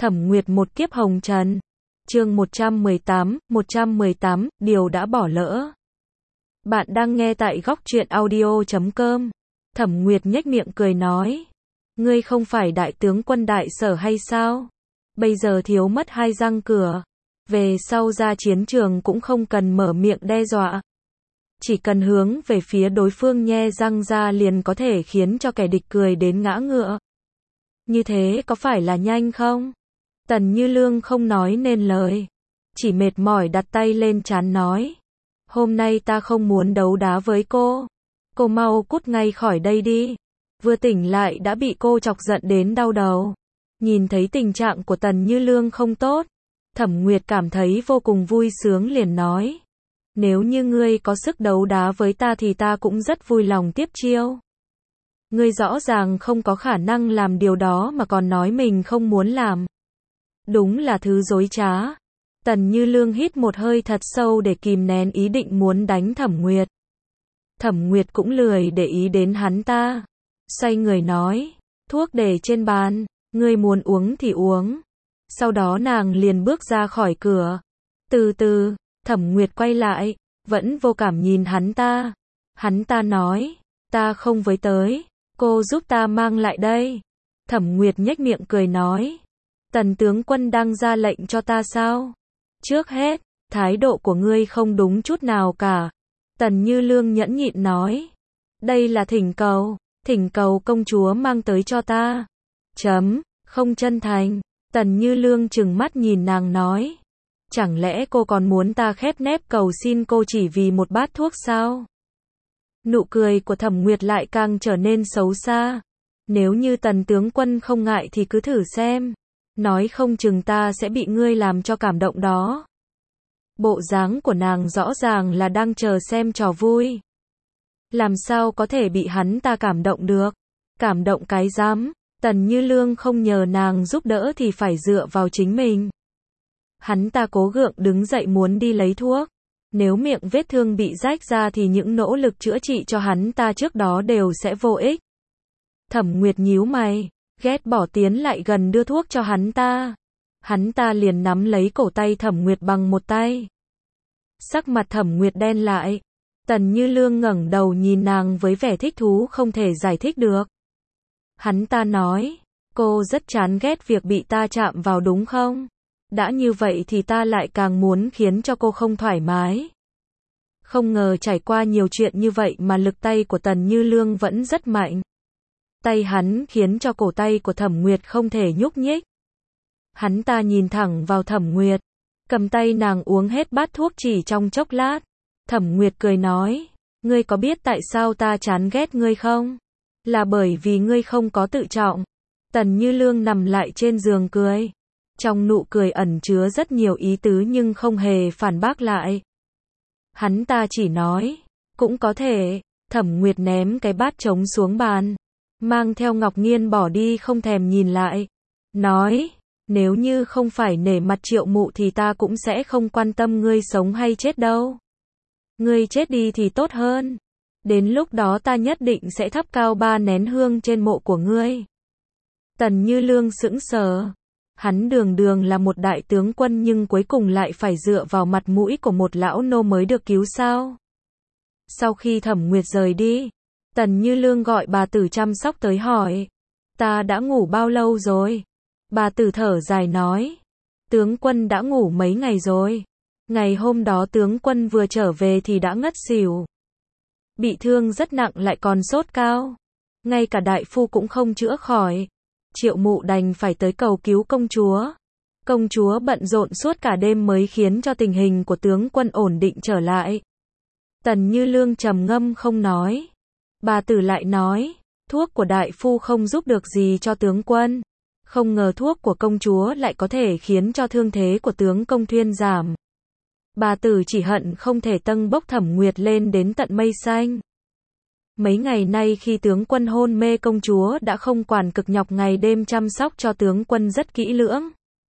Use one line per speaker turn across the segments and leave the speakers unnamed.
Thẩm Nguyệt một kiếp hồng trần. Chương 118, điều đã bỏ lỡ. Bạn đang nghe tại góc truyện audio.com. Thẩm Nguyệt nhếch miệng cười nói. Ngươi không phải đại tướng quân đại sở hay sao? Bây giờ thiếu mất hai răng cửa. Về sau ra chiến trường cũng không cần mở miệng đe dọa. Chỉ cần hướng về phía đối phương nhe răng ra liền có thể khiến cho kẻ địch cười đến ngã ngựa. Như thế có phải là nhanh không? Tần Như Lương không nói nên lời. Chỉ mệt mỏi đặt tay lên trán nói. Hôm nay ta không muốn đấu đá với cô. Cô mau cút ngay khỏi đây đi. Vừa tỉnh lại đã bị cô chọc giận đến đau đầu. Nhìn thấy tình trạng của Tần Như Lương không tốt. Thẩm Nguyệt cảm thấy vô cùng vui sướng liền nói. Nếu như ngươi có sức đấu đá với ta thì ta cũng rất vui lòng tiếp chiêu. Ngươi rõ ràng không có khả năng làm điều đó mà còn nói mình không muốn làm. Đúng là thứ dối trá. Tần Như Lương hít một hơi thật sâu để kìm nén ý định muốn đánh Thẩm Nguyệt. Thẩm Nguyệt cũng lười để ý đến hắn ta. Xoay người nói, thuốc để trên bàn, ngươi muốn uống thì uống. Sau đó nàng liền bước ra khỏi cửa. Từ từ, Thẩm Nguyệt quay lại, vẫn vô cảm nhìn hắn ta. Hắn ta nói, ta không với tới, cô giúp ta mang lại đây. Thẩm Nguyệt nhếch miệng cười nói, Tần tướng quân đang ra lệnh cho ta sao? Trước hết, thái độ của ngươi không đúng chút nào cả. Tần Như Lương nhẫn nhịn nói, đây là thỉnh cầu công chúa mang tới cho ta. Không chân thành. Tần Như Lương trừng mắt nhìn nàng nói, chẳng lẽ cô còn muốn ta khép nép cầu xin cô chỉ vì một bát thuốc sao? Nụ cười của Thẩm Nguyệt lại càng trở nên xấu xa. Nếu như Tần tướng quân không ngại thì cứ thử xem. Nói không chừng ta sẽ bị ngươi làm cho cảm động đó. Bộ dáng của nàng rõ ràng là đang chờ xem trò vui. Làm sao có thể bị hắn ta cảm động được? Cảm động cái dám. Tần Như Lương không nhờ nàng giúp đỡ thì phải dựa vào chính mình. Hắn ta cố gượng đứng dậy muốn đi lấy thuốc. Nếu miệng vết thương bị rách ra thì những nỗ lực chữa trị cho hắn ta trước đó đều sẽ vô ích. Thẩm Nguyệt nhíu mày, ghét bỏ tiến lại gần đưa thuốc cho hắn ta. Hắn ta liền nắm lấy cổ tay Thẩm Nguyệt bằng một tay. Sắc mặt Thẩm Nguyệt đen lại. Tần Như Lương ngẩng đầu nhìn nàng với vẻ thích thú không thể giải thích được. Hắn ta nói, cô rất chán ghét việc bị ta chạm vào đúng không? Đã như vậy thì ta lại càng muốn khiến cho cô không thoải mái. Không ngờ trải qua nhiều chuyện như vậy mà lực tay của Tần Như Lương vẫn rất mạnh. Tay hắn khiến cho cổ tay của Thẩm Nguyệt không thể nhúc nhích. Hắn ta nhìn thẳng vào Thẩm Nguyệt, cầm tay nàng uống hết bát thuốc chỉ trong chốc lát. Thẩm Nguyệt cười nói, ngươi có biết tại sao ta chán ghét ngươi không? Là bởi vì ngươi không có tự trọng. Tần Như Lương nằm lại trên giường cười. Trong nụ cười ẩn chứa rất nhiều ý tứ nhưng không hề phản bác lại. Hắn ta chỉ nói, cũng có thể. Thẩm Nguyệt ném cái bát trống xuống bàn, mang theo Ngọc Nghiên bỏ đi không thèm nhìn lại. Nói, nếu như không phải nể mặt Triệu Mụ thì ta cũng sẽ không quan tâm ngươi sống hay chết đâu. Ngươi chết đi thì tốt hơn. Đến lúc đó ta nhất định sẽ thắp cao 3 nén hương trên mộ của ngươi. Tần Như Lương sững sờ. Hắn đường là một đại tướng quân nhưng cuối cùng lại phải dựa vào mặt mũi của một lão nô mới được cứu sao? Sau khi Thẩm Nguyệt rời đi, Tần Như Lương gọi bà tử chăm sóc tới hỏi, ta đã ngủ bao lâu rồi? Bà tử thở dài nói, tướng quân đã ngủ mấy ngày rồi. Ngày hôm đó tướng quân vừa trở về thì đã ngất xỉu. Bị thương rất nặng lại còn sốt cao. Ngay cả đại phu cũng không chữa khỏi. Triệu Mụ đành phải tới cầu cứu công chúa. Công chúa bận rộn suốt cả đêm mới khiến cho tình hình của tướng quân ổn định trở lại. Tần Như Lương trầm ngâm không nói. Bà tử lại nói, thuốc của đại phu không giúp được gì cho tướng quân. Không ngờ thuốc của công chúa lại có thể khiến cho thương thế của tướng công thuyên giảm. Bà tử chỉ hận không thể tâng bốc Thẩm Nguyệt lên đến tận mây xanh. Mấy ngày nay khi tướng quân hôn mê công chúa đã không quản cực nhọc ngày đêm chăm sóc cho tướng quân rất kỹ lưỡng.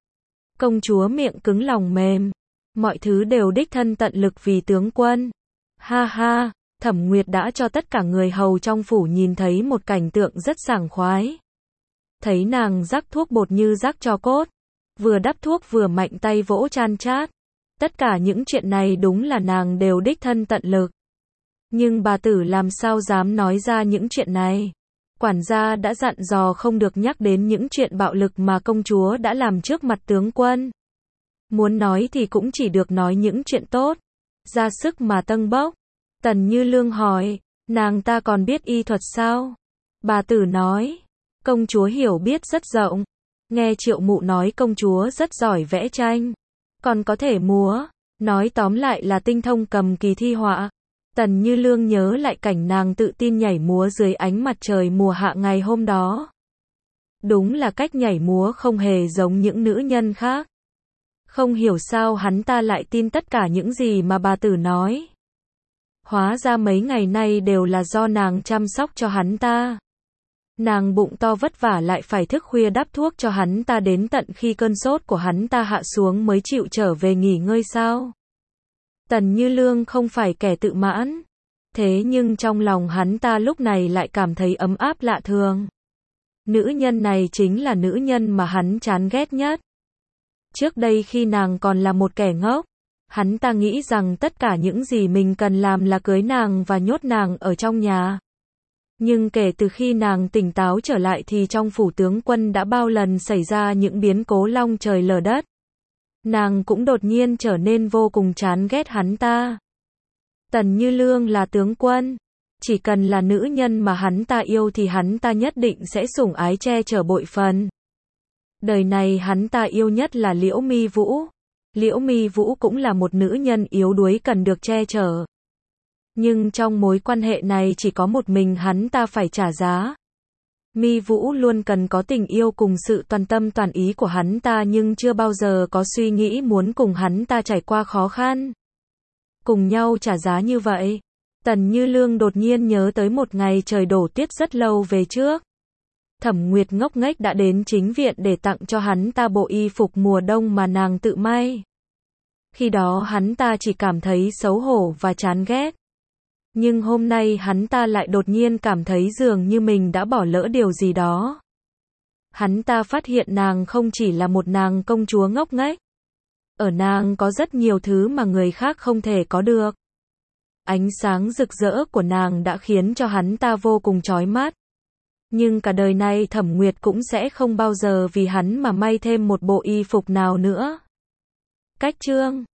Công chúa miệng cứng lòng mềm. Mọi thứ đều đích thân tận lực vì tướng quân. Ha ha, Thẩm Nguyệt đã cho tất cả người hầu trong phủ nhìn thấy một cảnh tượng rất sảng khoái. Thấy nàng rắc thuốc bột như rắc tro cốt. vừa đắp thuốc vừa mạnh tay vỗ chan chát. Tất cả những chuyện này đúng là nàng đều đích thân tận lực. Nhưng bà tử làm sao dám nói ra những chuyện này. Quản gia đã dặn dò không được nhắc đến những chuyện bạo lực mà công chúa đã làm trước mặt tướng quân. Muốn nói thì cũng chỉ được nói những chuyện tốt. Ra sức mà tâng bốc. Tần Như Lương hỏi, nàng ta còn biết y thuật sao? Bà tử nói, công chúa hiểu biết rất rộng. Nghe Triệu Mụ nói công chúa rất giỏi vẽ tranh, còn có thể múa, nói tóm lại là tinh thông cầm kỳ thi họa. Tần Như Lương nhớ lại cảnh nàng tự tin nhảy múa dưới ánh mặt trời mùa hạ ngày hôm đó. Đúng là cách nhảy múa không hề giống những nữ nhân khác. Không hiểu sao hắn ta lại tin tất cả những gì mà bà tử nói. Hóa ra mấy ngày nay đều là do nàng chăm sóc cho hắn ta. Nàng bụng to vất vả lại phải thức khuya đắp thuốc cho hắn ta đến tận khi cơn sốt của hắn ta hạ xuống mới chịu trở về nghỉ ngơi sao? Tần Như Lương không phải kẻ tự mãn. Thế nhưng trong lòng hắn ta lúc này lại cảm thấy ấm áp lạ thường. Nữ nhân này chính là nữ nhân mà hắn chán ghét nhất. Trước đây khi nàng còn là một kẻ ngốc, hắn ta nghĩ rằng tất cả những gì mình cần làm là cưới nàng và nhốt nàng ở trong nhà. Nhưng kể từ khi nàng tỉnh táo trở lại thì trong phủ tướng quân đã bao lần xảy ra những biến cố long trời lở đất. Nàng cũng đột nhiên trở nên vô cùng chán ghét hắn ta. Tần Như Lương là tướng quân. Chỉ cần là nữ nhân mà hắn ta yêu thì hắn ta nhất định sẽ sủng ái che chở bội phần. Đời này hắn ta yêu nhất là Liễu Mi Vũ. Liễu Mi Vũ cũng là một nữ nhân yếu đuối cần được che chở. Nhưng trong mối quan hệ này chỉ có một mình hắn ta phải trả giá. Mi Vũ luôn cần có tình yêu cùng sự toàn tâm toàn ý của hắn ta nhưng chưa bao giờ có suy nghĩ muốn cùng hắn ta trải qua khó khăn. Cùng nhau trả giá như vậy. Tần Như Lương đột nhiên nhớ tới một ngày trời đổ tuyết rất lâu về trước. Thẩm Nguyệt ngốc nghếch đã đến chính viện để tặng cho hắn ta bộ y phục mùa đông mà nàng tự may. Khi đó hắn ta chỉ cảm thấy xấu hổ và chán ghét. Nhưng hôm nay hắn ta lại đột nhiên cảm thấy dường như mình đã bỏ lỡ điều gì đó. Hắn ta phát hiện nàng không chỉ là một nàng công chúa ngốc nghếch. Ở nàng có rất nhiều thứ mà người khác không thể có được. Ánh sáng rực rỡ của nàng đã khiến cho hắn ta vô cùng chói mắt. Nhưng cả đời này Thẩm Nguyệt cũng sẽ không bao giờ vì hắn mà may thêm một bộ y phục nào nữa. Cách chương